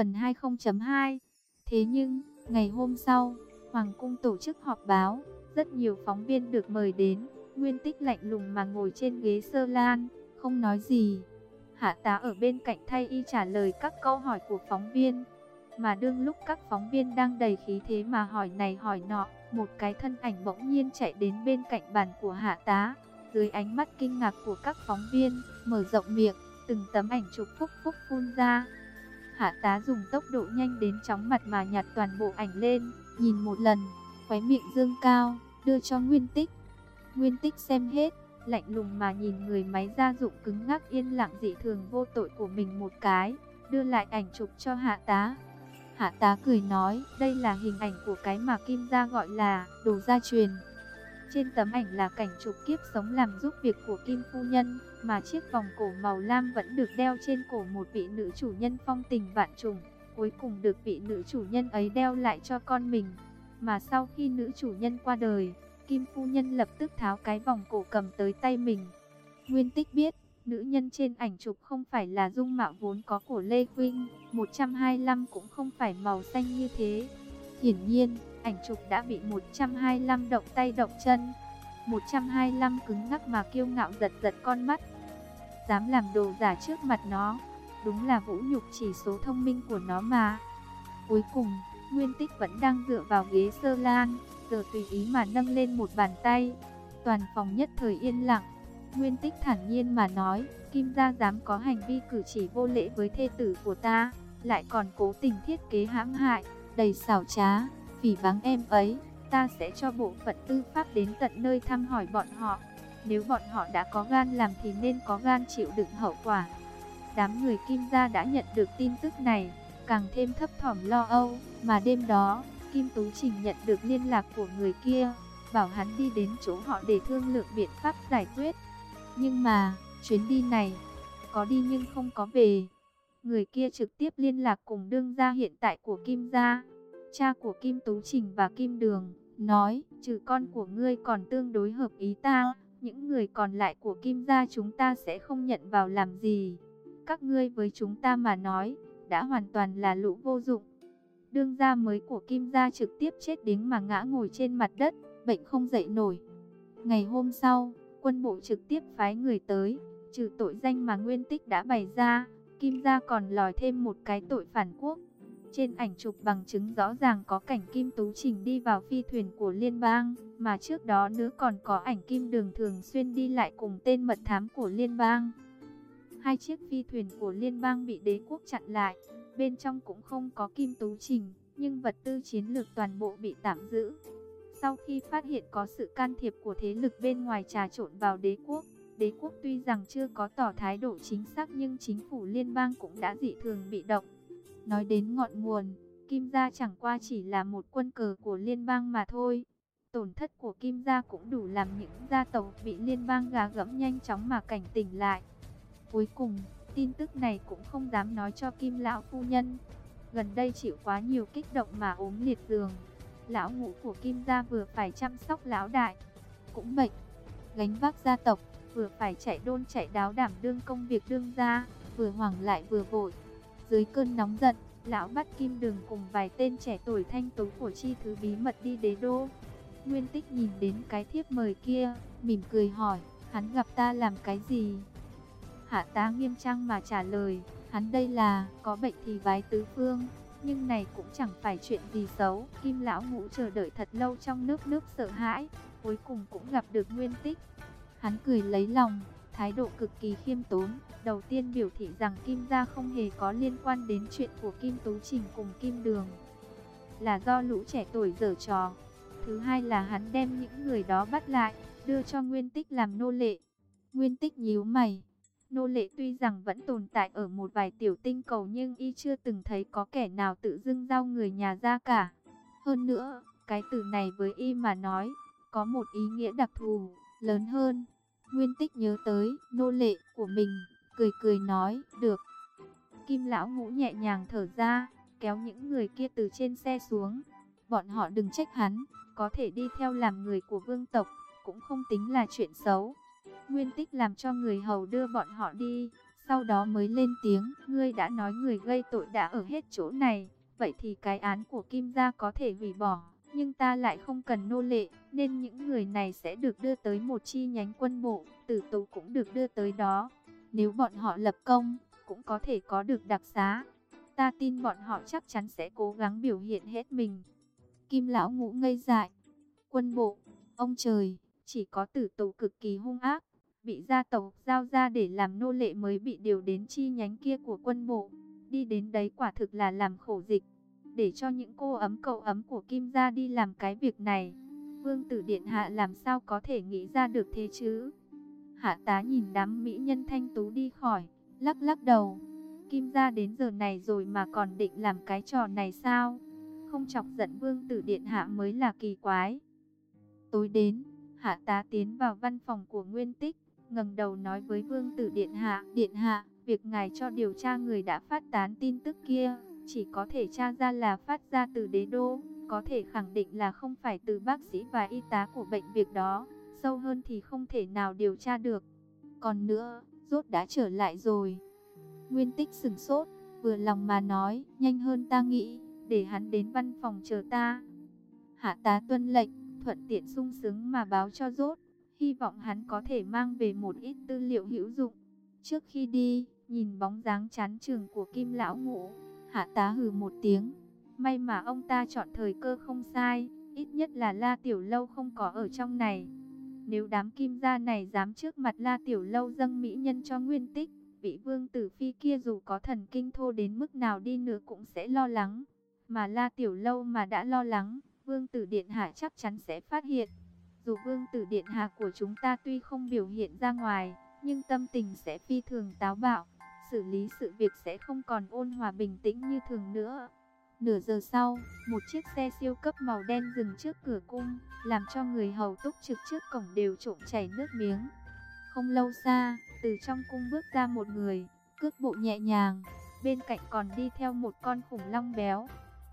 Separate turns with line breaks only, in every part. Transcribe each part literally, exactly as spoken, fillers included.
Phần hai không chấm hai. Thế nhưng, ngày hôm sau, Hoàng cung tổ chức họp báo, rất nhiều phóng viên được mời đến. Nguyên Tích lạnh lùng mà ngồi trên ghế sơ lan, không nói gì. Hạ tá ở bên cạnh thay y trả lời các câu hỏi của phóng viên. Mà đương lúc các phóng viên đang đầy khí thế mà hỏi này hỏi nọ, một cái thân ảnh bỗng nhiên chạy đến bên cạnh bàn của hạ tá. Dưới ánh mắt kinh ngạc của các phóng viên, mở rộng miệng, từng tấm ảnh chụp phúc phúc phun ra. Hạ tá dùng tốc độ nhanh đến chóng mặt mà nhặt toàn bộ ảnh lên, nhìn một lần, khóe miệng dương cao, đưa cho Nguyên Tích. Nguyên Tích xem hết, lạnh lùng mà nhìn người máy gia dụng cứng ngắc yên lặng dị thường vô tội của mình một cái, đưa lại ảnh chụp cho hạ tá. Hạ tá cười nói, đây là hình ảnh của cái mà Kim gia gọi là đồ gia truyền. Trên tấm ảnh là cảnh chụp kiếp sống làm giúp việc của Kim phu nhân, mà chiếc vòng cổ màu lam vẫn được đeo trên cổ một vị nữ chủ nhân phong tình vạn trùng, cuối cùng được vị nữ chủ nhân ấy đeo lại cho con mình. Mà sau khi nữ chủ nhân qua đời, Kim phu nhân lập tức tháo cái vòng cổ cầm tới tay mình. Nguyên Tích biết, nữ nhân trên ảnh chụp không phải là dung mạo vốn có của Lê Quynh, một trăm hai mươi lăm cũng không phải màu xanh như thế. Hiển nhiên, ảnh chụp đã bị một trăm hai mươi lăm động tay động chân. một trăm hai mươi lăm cứng ngắc mà kiêu ngạo giật giật con mắt. Dám làm đồ giả trước mặt nó, đúng là vũ nhục chỉ số thông minh của nó mà. Cuối cùng, Nguyên Tích vẫn đang dựa vào ghế sơ lan, giờ tùy ý mà nâng lên một bàn tay. Toàn phòng nhất thời yên lặng. Nguyên Tích thản nhiên mà nói, Kim gia dám có hành vi cử chỉ vô lễ với thê tử của ta, lại còn cố tình thiết kế hãm hại, đầy xảo trá, phỉ báng em ấy. Ta sẽ cho bộ phận tư pháp đến tận nơi thăm hỏi bọn họ. Nếu bọn họ đã có gan làm thì nên có gan chịu đựng hậu quả. Đám người Kim gia đã nhận được tin tức này, càng thêm thấp thỏm lo âu. Mà đêm đó, Kim Tú Trình nhận được liên lạc của người kia, bảo hắn đi đến chỗ họ để thương lượng biện pháp giải quyết. Nhưng mà, chuyến đi này, có đi nhưng không có về. Người kia trực tiếp liên lạc cùng đương gia hiện tại của Kim gia, cha của Kim Tú Trình và Kim Đường, nói, trừ con của ngươi còn tương đối hợp ý ta, những người còn lại của Kim gia chúng ta sẽ không nhận vào làm gì. Các ngươi với chúng ta mà nói, đã hoàn toàn là lũ vô dụng. Đương gia mới của Kim gia trực tiếp chết đính mà ngã ngồi trên mặt đất, bệnh không dậy nổi. Ngày hôm sau, quân bộ trực tiếp phái người tới, trừ tội danh mà Nguyên Tích đã bày ra, Kim gia còn lòi thêm một cái tội phản quốc. Trên ảnh chụp bằng chứng rõ ràng có cảnh Kim Tú Trình đi vào phi thuyền của liên bang, mà trước đó nữa còn có ảnh Kim Đường thường xuyên đi lại cùng tên mật thám của liên bang. Hai chiếc phi thuyền của liên bang bị đế quốc chặn lại, bên trong cũng không có Kim Tú Trình, nhưng vật tư chiến lược toàn bộ bị tạm giữ. Sau khi phát hiện có sự can thiệp của thế lực bên ngoài trà trộn vào đế quốc, đế quốc tuy rằng chưa có tỏ thái độ chính xác nhưng chính phủ liên bang cũng đã dị thường bị động. Nói đến ngọn nguồn, Kim gia chẳng qua chỉ là một quân cờ của liên bang mà thôi. Tổn thất của Kim gia cũng đủ làm những gia tộc bị liên bang gà gẫm nhanh chóng mà cảnh tỉnh lại. Cuối cùng, tin tức này cũng không dám nói cho Kim lão phu nhân. Gần đây chịu quá nhiều kích động mà ốm liệt giường. Lão ngũ của Kim gia vừa phải chăm sóc lão đại, cũng bệnh, gánh vác gia tộc, vừa phải chạy đôn chạy đáo đảm đương công việc đương gia, vừa hoảng lại vừa vội. Dưới cơn nóng giận, lão bắt Kim Đường cùng vài tên trẻ tuổi thanh tú của chi thứ bí mật đi đế đô. Nguyên Tích nhìn đến cái thiếp mời kia, mỉm cười hỏi, hắn gặp ta làm cái gì? Hạ tá nghiêm trang mà trả lời, hắn đây là, có bệnh thì vái tứ phương, nhưng này cũng chẳng phải chuyện gì xấu. Kim lão ngũ chờ đợi thật lâu trong nước nước sợ hãi, cuối cùng cũng gặp được Nguyên Tích. Hắn cười lấy lòng, thái độ cực kỳ khiêm tốn, đầu tiên biểu thị rằng Kim gia không hề có liên quan đến chuyện của Kim Tú Trình cùng Kim Đường, là do lũ trẻ tuổi giở trò. Thứ hai là hắn đem những người đó bắt lại, đưa cho Nguyên Tích làm nô lệ. Nguyên Tích nhíu mày, nô lệ tuy rằng vẫn tồn tại ở một vài tiểu tinh cầu nhưng y chưa từng thấy có kẻ nào tự dưng giao người nhà ra cả. Hơn nữa, cái từ này với y mà nói, có một ý nghĩa đặc thù, lớn hơn. Nguyên Tích nhớ tới nô lệ của mình, cười cười nói, được. Kim lão ngũ nhẹ nhàng thở ra, kéo những người kia từ trên xe xuống. Bọn họ đừng trách hắn, có thể đi theo làm người của vương tộc, cũng không tính là chuyện xấu. Nguyên Tích làm cho người hầu đưa bọn họ đi, sau đó mới lên tiếng, ngươi đã nói người gây tội đã ở hết chỗ này, vậy thì cái án của Kim gia có thể hủy bỏ, nhưng ta lại không cần nô lệ, nên những người này sẽ được đưa tới một chi nhánh quân bộ, tử tù cũng được đưa tới đó. Nếu bọn họ lập công, cũng có thể có được đặc xá. Ta tin bọn họ chắc chắn sẽ cố gắng biểu hiện hết mình. Kim lão ngũ ngây dại. Quân bộ, ông trời, chỉ có tử tù cực kỳ hung ác, bị gia tộc giao ra để làm nô lệ mới bị điều đến chi nhánh kia của quân bộ. Đi đến đấy quả thực là làm khổ dịch, để cho những cô ấm cậu ấm của Kim gia đi làm cái việc này. Vương tử điện hạ làm sao có thể nghĩ ra được thế chứ? Hạ tá nhìn đám mỹ nhân thanh tú đi khỏi, lắc lắc đầu. Kim gia đến giờ này rồi mà còn định làm cái trò này sao? Không chọc giận vương tử điện hạ mới là kỳ quái. Tối đến, Hạ tá tiến vào văn phòng của Nguyên Tích, ngẩng đầu nói với vương tử điện hạ, điện hạ, việc ngài cho điều tra người đã phát tán tin tức kia, chỉ có thể tra ra là phát ra từ đế đô, có thể khẳng định là không phải từ bác sĩ và y tá của bệnh viện đó, sâu hơn thì không thể nào điều tra được. Còn nữa, Rốt đã trở lại rồi. Nguyên Tích sửng sốt, vừa lòng mà nói, nhanh hơn ta nghĩ, để hắn đến văn phòng chờ ta. Hạ tá tuân lệnh, thuận tiện sung sướng mà báo cho Rốt, hy vọng hắn có thể mang về một ít tư liệu hữu dụng. Trước khi đi, nhìn bóng dáng chán chường của Kim lão ngũ, Hạ tá hừ một tiếng. May mà ông ta chọn thời cơ không sai, ít nhất là La Tiểu Lâu không có ở trong này. Nếu đám Kim gia này dám trước mặt La Tiểu Lâu dâng mỹ nhân cho Nguyên Tích, vị vương tử phi kia dù có thần kinh thô đến mức nào đi nữa cũng sẽ lo lắng. Mà La Tiểu Lâu mà đã lo lắng, vương tử điện hạ chắc chắn sẽ phát hiện. Dù vương tử điện hạ của chúng ta tuy không biểu hiện ra ngoài, nhưng tâm tình sẽ phi thường táo bạo, xử lý sự việc sẽ không còn ôn hòa bình tĩnh như thường nữa. Nửa giờ sau, một chiếc xe siêu cấp màu đen dừng trước cửa cung, làm cho người hầu túc trực trước cổng đều trộm chảy nước miếng. Không lâu xa, từ trong cung bước ra một người, cước bộ nhẹ nhàng, bên cạnh còn đi theo một con khủng long béo.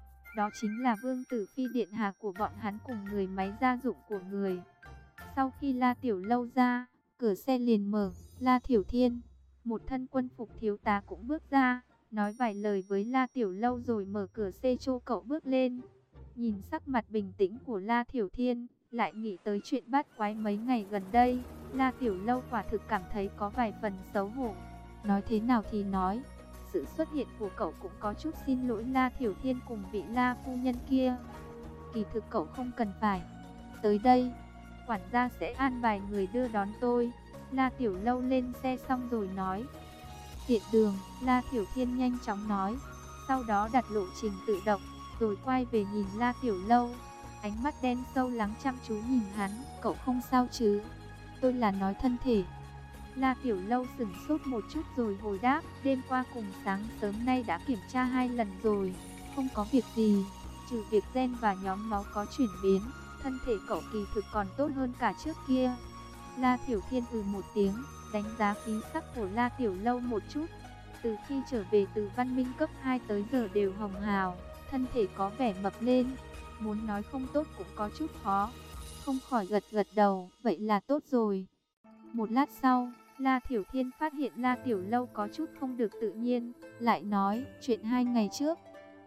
Đó chính là vương tử phi điện hạ của bọn hắn cùng người máy gia dụng của người. Sau khi La Tiểu Lâu ra, cửa xe liền mở, La Thiểu Thiên, một thân quân phục thiếu tá cũng bước ra, nói vài lời với La Tiểu Lâu rồi mở cửa xe cho cậu bước lên. Nhìn sắc mặt bình tĩnh của La Thiểu Thiên, lại nghĩ tới chuyện bát quái mấy ngày gần đây, La Tiểu Lâu quả thực cảm thấy có vài phần xấu hổ. Nói thế nào thì nói, sự xuất hiện của cậu cũng có chút xin lỗi La Thiểu Thiên cùng vị La phu nhân kia. Kỳ thực cậu không cần phải tới đây, quản gia sẽ an bài người đưa đón tôi. La Tiểu Lâu lên xe xong rồi nói. Tiện đường, La Thiểu Thiên nhanh chóng nói, sau đó đặt lộ trình tự động, rồi quay về nhìn La Tiểu Lâu. Ánh mắt đen sâu lắng chăm chú nhìn hắn, cậu không sao chứ? Tôi là nói thân thể. La Tiểu Lâu sửng sốt một chút rồi hồi đáp, đêm qua cùng sáng sớm nay đã kiểm tra hai lần rồi, không có việc gì, trừ việc gen và nhóm máu có chuyển biến, thân thể cậu kỳ thực còn tốt hơn cả trước kia. La Thiểu Thiên ừ một tiếng, đánh giá khí sắc của La Tiểu Lâu một chút. Từ khi trở về từ văn minh cấp hai tới giờ đều hồng hào, thân thể có vẻ mập lên, muốn nói không tốt cũng có chút khó. Không khỏi gật gật đầu, vậy là tốt rồi. Một lát sau, La Thiểu Thiên phát hiện La Tiểu Lâu có chút không được tự nhiên, lại nói, chuyện hai ngày trước.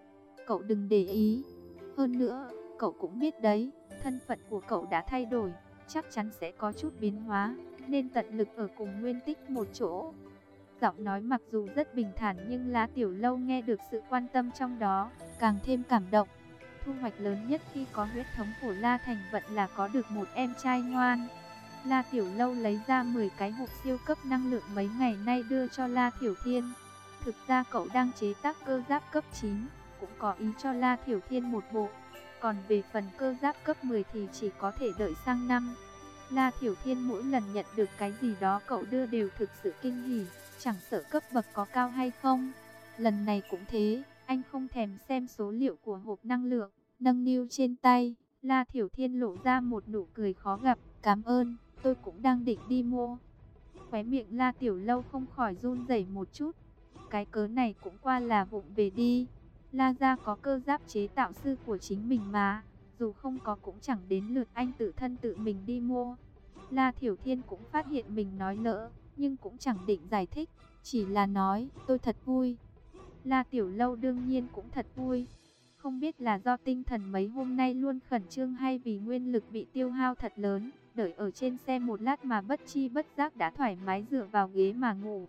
Cậu đừng để ý. Hơn nữa, cậu cũng biết đấy, thân phận của cậu đã thay đổi, chắc chắn sẽ có chút biến hóa, nên tận lực ở cùng Nguyên Tích một chỗ. Giọng nói mặc dù rất bình thản nhưng La Tiểu Lâu nghe được sự quan tâm trong đó, càng thêm cảm động. Thu hoạch lớn nhất khi có huyết thống của La Thành Vận là có được một em trai ngoan. La Tiểu Lâu lấy ra mười cái hộp siêu cấp năng lượng mấy ngày nay đưa cho La Thiểu Thiên. Thực ra cậu đang chế tác cơ giáp cấp chín, cũng có ý cho La Thiểu Thiên một bộ. Còn về phần cơ giáp cấp mười thì chỉ có thể đợi sang năm. La Thiểu Thiên mỗi lần nhận được cái gì đó cậu đưa đều thực sự kinh hỉ, chẳng sợ cấp bậc có cao hay không. Lần này cũng thế, anh không thèm xem số liệu của hộp năng lượng, nâng niu trên tay. La Thiểu Thiên lộ ra một nụ cười khó gặp, cảm ơn, tôi cũng đang định đi mua. Khóe miệng La Tiểu Lâu không khỏi run rẩy một chút, cái cớ này cũng qua là vụng về đi. La gia có cơ giáp chế tạo sư của chính mình mà, dù không có cũng chẳng đến lượt anh tự thân tự mình đi mua. La Thiểu Thiên cũng phát hiện mình nói lỡ, nhưng cũng chẳng định giải thích. chỉ là nói, tôi thật vui. La Tiểu Lâu đương nhiên cũng thật vui. Không biết là do tinh thần mấy hôm nay luôn khẩn trương hay vì nguyên lực bị tiêu hao thật lớn, đợi ở trên xe một lát mà bất chi bất giác đã thoải mái dựa vào ghế mà ngủ.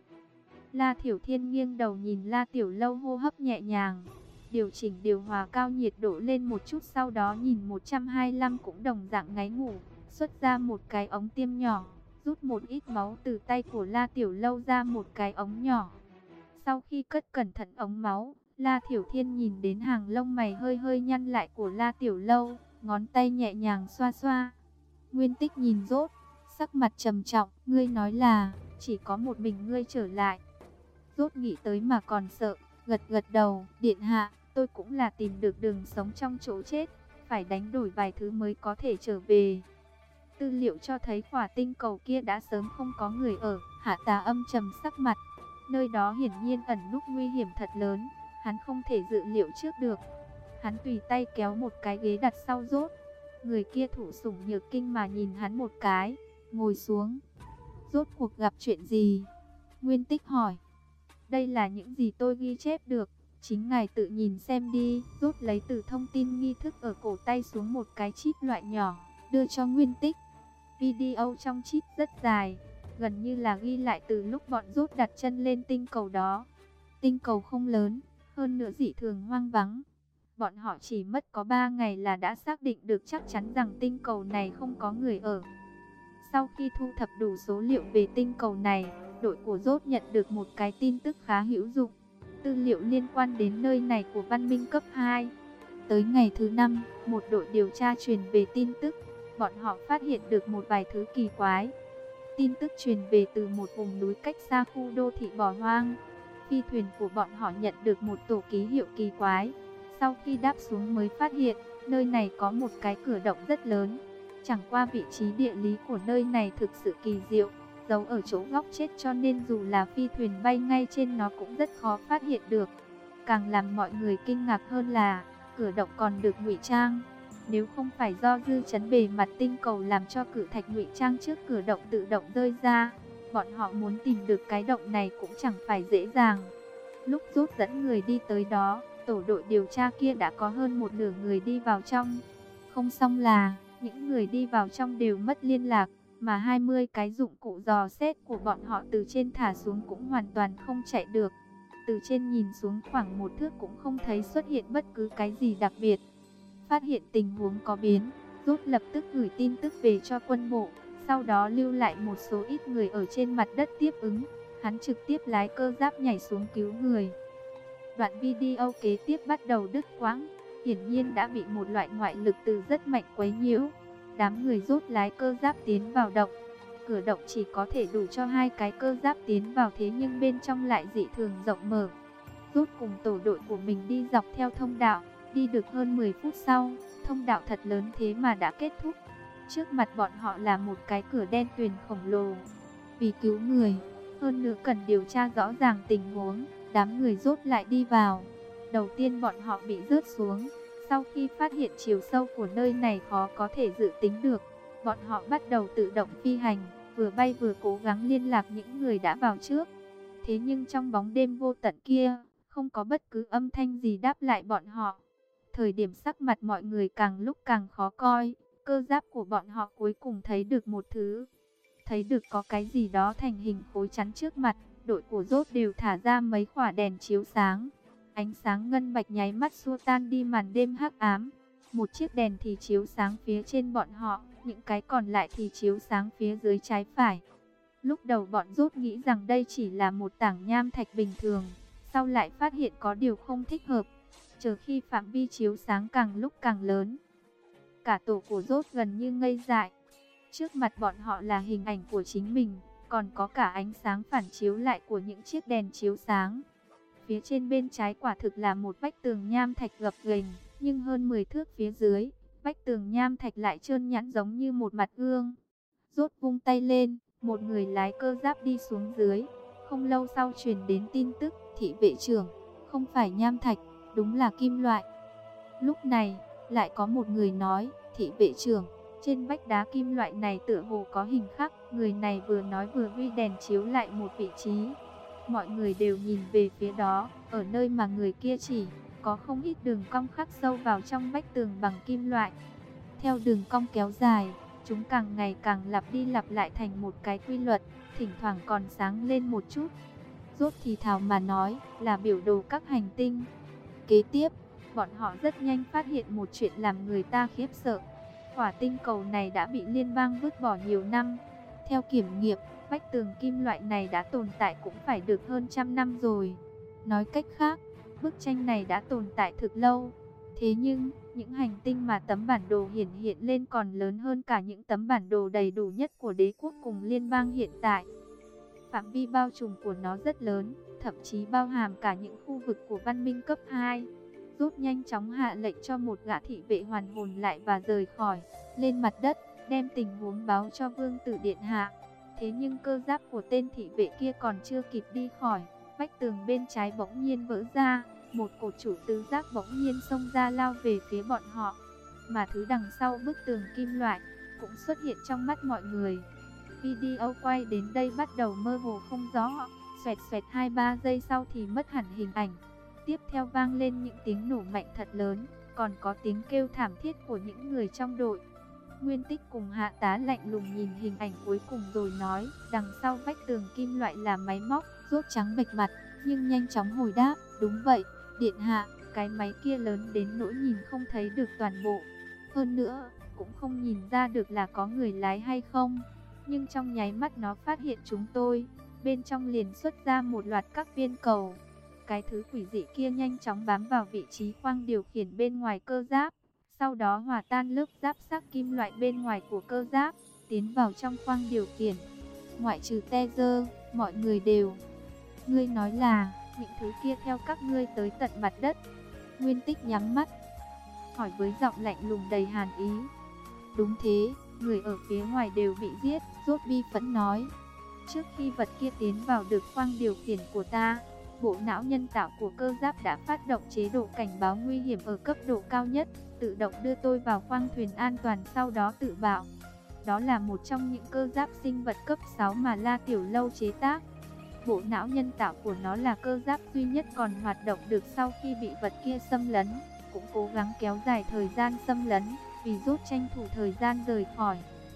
La Thiểu Thiên nghiêng đầu nhìn La Tiểu Lâu hô hấp nhẹ nhàng, điều chỉnh điều hòa cao nhiệt độ lên một chút, sau đó nhìn một trăm hai mươi lăm cũng đồng dạng ngáy ngủ, xuất ra một cái ống tiêm nhỏ, rút một ít máu từ tay của La Tiểu Lâu ra một cái ống nhỏ. Sau khi cất cẩn thận ống máu, La Thiểu Thiên nhìn đến hàng lông mày hơi hơi nhăn lại của La Tiểu Lâu, ngón tay nhẹ nhàng xoa xoa. Nguyên Tích nhìn Rốt, sắc mặt trầm trọng, ngươi nói là chỉ có một mình ngươi trở lại. Rốt nghĩ tới mà còn sợ, gật gật đầu, điện hạ, tôi cũng là tìm được đường sống trong chỗ chết, phải đánh đổi vài thứ mới có thể trở về. Tư liệu cho thấy quả tinh cầu kia đã sớm không có người ở. Hạ Tà âm trầm sắc mặt, nơi đó hiển nhiên ẩn núp nguy hiểm thật lớn, hắn không thể dự liệu trước được. Hắn tùy tay kéo một cái ghế đặt sau Rốt. Người kia thủ sủng nhược kinh mà nhìn hắn một cái, ngồi xuống. Rốt cuộc gặp chuyện gì? Nguyên Tích hỏi. Đây là những gì tôi ghi chép được, chính ngài tự nhìn xem đi. Rốt lấy từ thông tin nghi thức ở cổ tay xuống một cái chip loại nhỏ, đưa cho Nguyên Tích. Video trong chip rất dài, gần như là ghi lại từ lúc bọn Rốt đặt chân lên tinh cầu đó. Tinh cầu không lớn, hơn nữa dị thường hoang vắng. Bọn họ chỉ mất có ba ngày là đã xác định được chắc chắn rằng tinh cầu này không có người ở. Sau khi thu thập đủ số liệu về tinh cầu này, đội của Rốt nhận được một cái tin tức khá hữu dụng. Tư liệu liên quan đến nơi này của văn minh cấp hai. Tới ngày thứ năm, một đội điều tra truyền về tin tức. Bọn họ phát hiện được một vài thứ kỳ quái. Tin tức truyền về từ một vùng núi cách xa khu đô thị bỏ hoang. Phi thuyền của bọn họ nhận được một tổ ký hiệu kỳ quái. Sau khi đáp xuống mới phát hiện, nơi này có một cái cửa động rất lớn. Chẳng qua vị trí địa lý của nơi này thực sự kỳ diệu, giấu ở chỗ góc chết cho nên dù là phi thuyền bay ngay trên nó cũng rất khó phát hiện được. Càng làm mọi người kinh ngạc hơn là, cửa động còn được ngụy trang. Nếu không phải do dư chấn bề mặt tinh cầu làm cho cự thạch ngụy trang trước cửa động tự động rơi ra, bọn họ muốn tìm được cái động này cũng chẳng phải dễ dàng. Lúc Rốt dẫn người đi tới đó, tổ đội điều tra kia đã có hơn một nửa người đi vào trong. Không xong là, những người đi vào trong đều mất liên lạc, mà hai mươi cái dụng cụ dò xét của bọn họ từ trên thả xuống cũng hoàn toàn không chạy được. Từ trên nhìn xuống khoảng một thước cũng không thấy xuất hiện bất cứ cái gì đặc biệt. Phát hiện tình huống có biến, Rốt lập tức gửi tin tức về cho quân bộ, sau đó lưu lại một số ít người ở trên mặt đất tiếp ứng. Hắn trực tiếp lái cơ giáp nhảy xuống cứu người. Đoạn video kế tiếp bắt đầu đứt quãng, hiển nhiên đã bị một loại ngoại lực từ rất mạnh quấy nhiễu. Đám người Rốt lái cơ giáp tiến vào động. Cửa động chỉ có thể đủ cho hai cái cơ giáp tiến vào, thế nhưng bên trong lại dị thường rộng mở. Rốt cùng tổ đội của mình đi dọc theo thông đạo, đi được hơn mười phút sau, thông đạo thật lớn thế mà đã kết thúc. Trước mặt bọn họ là một cái cửa đen tuyền khổng lồ. Vì cứu người, hơn nữa cần điều tra rõ ràng tình huống, đám người Rốt lại đi vào. Đầu tiên bọn họ bị rớt xuống, sau khi phát hiện chiều sâu của nơi này khó có thể dự tính được, bọn họ bắt đầu tự động phi hành, vừa bay vừa cố gắng liên lạc những người đã vào trước. Thế nhưng trong bóng đêm vô tận kia, không có bất cứ âm thanh gì đáp lại bọn họ. Thời điểm sắc mặt mọi người càng lúc càng khó coi, cơ giáp của bọn họ cuối cùng thấy được một thứ. Thấy được có cái gì đó thành hình khối chắn trước mặt, đội của Rốt đều thả ra mấy quả đèn chiếu sáng. Ánh sáng ngân bạch nháy mắt xua tan đi màn đêm hắc ám. Một chiếc đèn thì chiếu sáng phía trên bọn họ, những cái còn lại thì chiếu sáng phía dưới trái phải. Lúc đầu bọn Rốt nghĩ rằng đây chỉ là một tảng nham thạch bình thường, sau lại phát hiện có điều không thích hợp. Chờ khi phạm vi chiếu sáng càng lúc càng lớn, cả tổ của Rốt gần như ngây dại. Trước mặt bọn họ là hình ảnh của chính mình, còn có cả ánh sáng phản chiếu lại của những chiếc đèn chiếu sáng. Phía trên bên trái quả thực là một vách tường nham thạch gập ghềnh, nhưng hơn mười thước phía dưới, vách tường nham thạch lại trơn nhẵn giống như một mặt gương. Rốt vung tay lên, một người lái cơ giáp đi xuống dưới. Không lâu sau truyền đến tin tức, thị vệ trưởng, không phải nham thạch, đúng là kim loại. Lúc này, lại có một người nói, thị vệ trưởng, trên vách đá kim loại này tựa hồ có hình khắc. Người này vừa nói vừa huy đèn chiếu lại một vị trí. Mọi người đều nhìn về phía đó, ở nơi mà người kia chỉ, có không ít đường cong khắc sâu vào trong vách tường bằng kim loại. Theo đường cong kéo dài, chúng càng ngày càng lặp đi lặp lại thành một cái quy luật, thỉnh thoảng còn sáng lên một chút. Rốt thì thào mà nói, là biểu đồ các hành tinh. Kế tiếp, bọn họ rất nhanh phát hiện một chuyện làm người ta khiếp sợ. Hỏa tinh cầu này đã bị liên bang vứt bỏ nhiều năm. Theo kiểm nghiệm, vách tường kim loại này đã tồn tại cũng phải được hơn trăm năm rồi. Nói cách khác, bức tranh này đã tồn tại thực lâu. Thế nhưng, những hành tinh mà tấm bản đồ hiển hiện lên còn lớn hơn cả những tấm bản đồ đầy đủ nhất của đế quốc cùng liên bang hiện tại. Phạm vi bao trùm của nó rất lớn, thậm chí bao hàm cả những khu vực của văn minh cấp hai. Rốt nhanh chóng hạ lệnh cho một gã thị vệ hoàn hồn lại và rời khỏi, lên mặt đất, đem tình huống báo cho vương tử điện hạ. Thế nhưng cơ giáp của tên thị vệ kia còn chưa kịp đi khỏi, vách tường bên trái bỗng nhiên vỡ ra, một cột trụ tứ giác bỗng nhiên xông ra lao về phía bọn họ. Mà thứ đằng sau bức tường kim loại cũng xuất hiện trong mắt mọi người. Video quay đến đây bắt đầu mơ hồ không rõ, xoẹt xoẹt hai ba giây sau thì mất hẳn hình ảnh. Tiếp theo vang lên những tiếng nổ mạnh thật lớn, còn có tiếng kêu thảm thiết của những người trong đội. Nguyên Tích cùng Hạ Tá lạnh lùng nhìn hình ảnh cuối cùng rồi nói, đằng sau vách tường kim loại là máy móc. Rốt trắng bệch mặt, nhưng nhanh chóng hồi đáp, đúng vậy, điện hạ, cái máy kia lớn đến nỗi nhìn không thấy được toàn bộ. Hơn nữa, cũng không nhìn ra được là có người lái hay không. Nhưng trong nháy mắt nó phát hiện chúng tôi, bên trong liền xuất ra một loạt các viên cầu. Cái thứ quỷ dị kia nhanh chóng bám vào vị trí khoang điều khiển bên ngoài cơ giáp. Sau đó hòa tan lớp giáp xác kim loại bên ngoài của cơ giáp, tiến vào trong khoang điều khiển. Ngoại trừ Tezer, mọi người đều. Ngươi nói là, những thứ kia theo các ngươi tới tận mặt đất. Nguyên Tích nhắm mắt, hỏi với giọng lạnh lùng đầy hàn ý. Đúng thế, người ở phía ngoài đều bị giết, Rốt bi phẫn nói. Trước khi vật kia tiến vào được khoang điều khiển của ta, bộ não nhân tạo của cơ giáp đã phát động chế độ cảnh báo nguy hiểm ở cấp độ cao nhất, tự động đưa tôi vào khoang thuyền an toàn sau đó tự bạo. Đó là một trong những cơ giáp sinh vật cấp sáu mà La Tiểu Lâu chế tác. Bộ não nhân tạo của nó là cơ giáp duy nhất còn hoạt động được sau khi bị vật kia xâm lấn, cũng cố gắng kéo dài thời gian xâm lấn, vì Rốt tranh thủ thời gian rời khỏi.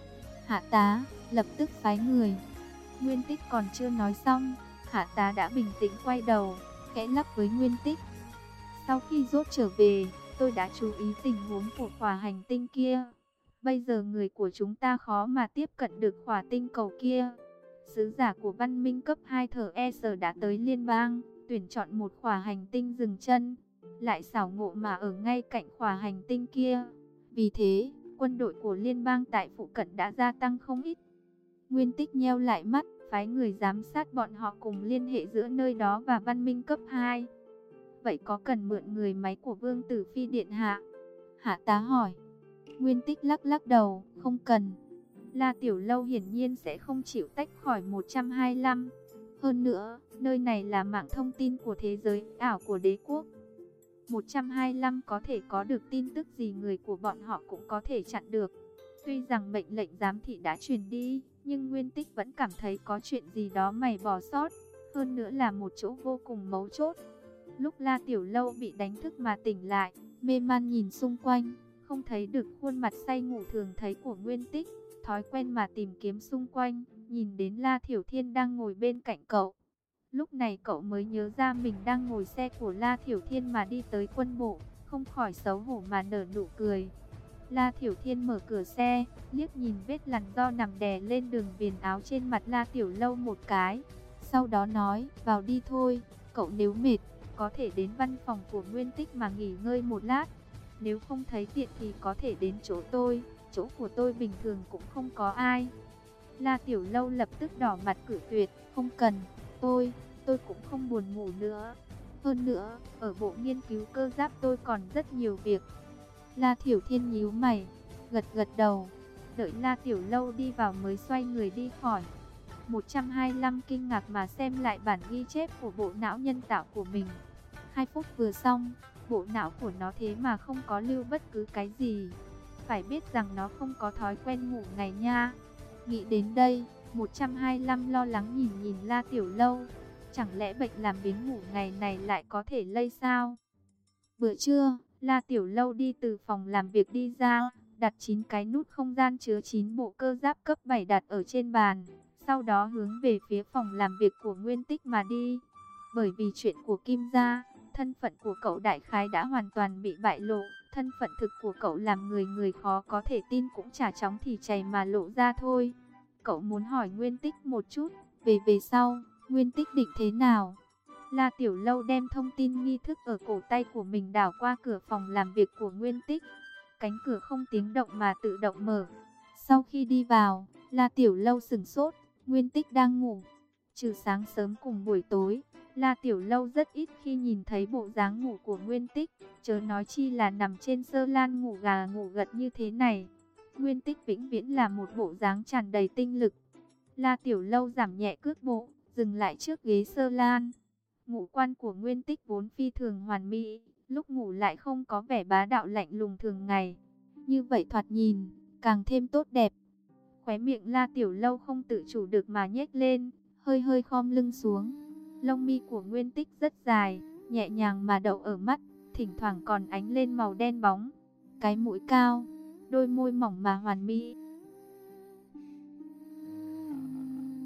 Hạ Tá, lập tức phái người. Nguyên Tích còn chưa nói xong, Hạ Tá đã bình tĩnh quay đầu, khẽ lắc với Nguyên Tích. Sau khi Rốt trở về, tôi đã chú ý tình huống của khỏa hành tinh kia. Bây giờ người của chúng ta khó mà tiếp cận được khỏa tinh cầu kia. Sứ giả của văn minh cấp hai thờ e sờ đã tới liên bang, tuyển chọn một khỏa hành tinh dừng chân. Lại xảo ngộ mà ở ngay cạnh khỏa hành tinh kia. Vì thế, quân đội của liên bang tại phụ cận đã gia tăng không ít. Nguyên Tích nheo lại mắt, phái người giám sát bọn họ cùng liên hệ giữa nơi đó và văn minh cấp hai. Vậy có cần mượn người máy của Vương Tử Phi điện hạ? Hạ Tá hỏi. Nguyên Tích lắc lắc đầu, không cần. La Tiểu Lâu hiển nhiên sẽ không chịu tách khỏi một trăm hai mươi lăm. Hơn nữa, nơi này là mạng thông tin của thế giới ảo của đế quốc. một trăm hai mươi lăm có thể có được tin tức gì người của bọn họ cũng có thể chặn được. Tuy rằng mệnh lệnh giám thị đã truyền đi, nhưng Nguyên Tích vẫn cảm thấy có chuyện gì đó mày bỏ sót. Hơn nữa là một chỗ vô cùng mấu chốt. Lúc La Tiểu Lâu bị đánh thức mà tỉnh lại, mê man nhìn xung quanh, không thấy được khuôn mặt say ngủ thường thấy của Nguyên Tích. Thói quen mà tìm kiếm xung quanh, nhìn đến La Thiểu Thiên đang ngồi bên cạnh cậu. Lúc này cậu mới nhớ ra mình đang ngồi xe của La Thiểu Thiên mà đi tới quân bộ, không khỏi xấu hổ mà nở nụ cười. La Thiểu Thiên mở cửa xe, liếc nhìn vết lằn do nằm đè lên đường viền áo trên mặt La Tiểu Lâu một cái. Sau đó nói, vào đi thôi, cậu nếu mệt, có thể đến văn phòng của Nguyên Tích mà nghỉ ngơi một lát. Nếu không thấy tiện thì có thể đến chỗ tôi, chỗ của tôi bình thường cũng không có ai. La Tiểu Lâu lập tức đỏ mặt cự tuyệt, không cần, tôi, tôi cũng không buồn ngủ nữa. Hơn nữa, ở bộ nghiên cứu cơ giáp tôi còn rất nhiều việc. La Thiểu Thiên nhíu mày, gật gật đầu, đợi La Tiểu Lâu đi vào mới xoay người đi khỏi. một trăm hai mươi lăm kinh ngạc mà xem lại bản ghi chép của bộ não nhân tạo của mình. Hai phút vừa xong, bộ não của nó thế mà không có lưu bất cứ cái gì. Phải biết rằng nó không có thói quen ngủ ngày nha. Nghĩ đến đây, một trăm hai mươi lăm lo lắng nhìn nhìn La Tiểu Lâu. Chẳng lẽ bệnh làm biếng ngủ ngày này lại có thể lây sao? Bữa trưa, La Tiểu Lâu đi từ phòng làm việc đi ra, đặt chín cái nút không gian chứa chín bộ cơ giáp cấp bảy đặt ở trên bàn. Sau đó hướng về phía phòng làm việc của Nguyên Tích mà đi. Bởi vì chuyện của Kim gia, thân phận của cậu đại khái đã hoàn toàn bị bại lộ. Thân phận thực của cậu làm người người khó có thể tin cũng chả chóng thì chảy mà lộ ra thôi. Cậu muốn hỏi Nguyên Tích một chút, về về sau, Nguyên Tích định thế nào? La Tiểu Lâu đem thông tin nghi thức ở cổ tay của mình đảo qua cửa phòng làm việc của Nguyên Tích. Cánh cửa không tiếng động mà tự động mở. Sau khi đi vào, La Tiểu Lâu sửng sốt, Nguyên Tích đang ngủ. Trừ sáng sớm cùng buổi tối, La Tiểu Lâu rất ít khi nhìn thấy bộ dáng ngủ của Nguyên Tích, chớ nói chi là nằm trên sơ lan ngủ gà ngủ gật như thế này. Nguyên Tích vĩnh viễn là một bộ dáng tràn đầy tinh lực. La Tiểu Lâu giảm nhẹ cước bộ, dừng lại trước ghế sơ lan. Ngũ quan của Nguyên Tích vốn phi thường hoàn mỹ, lúc ngủ lại không có vẻ bá đạo lạnh lùng thường ngày. Như vậy thoạt nhìn, càng thêm tốt đẹp. Khóe miệng La Tiểu Lâu không tự chủ được mà nhếch lên, hơi hơi khom lưng xuống. Lông mi của Nguyên Tích rất dài, nhẹ nhàng mà đậu ở mắt, thỉnh thoảng còn ánh lên màu đen bóng. Cái mũi cao, đôi môi mỏng mà hoàn mỹ,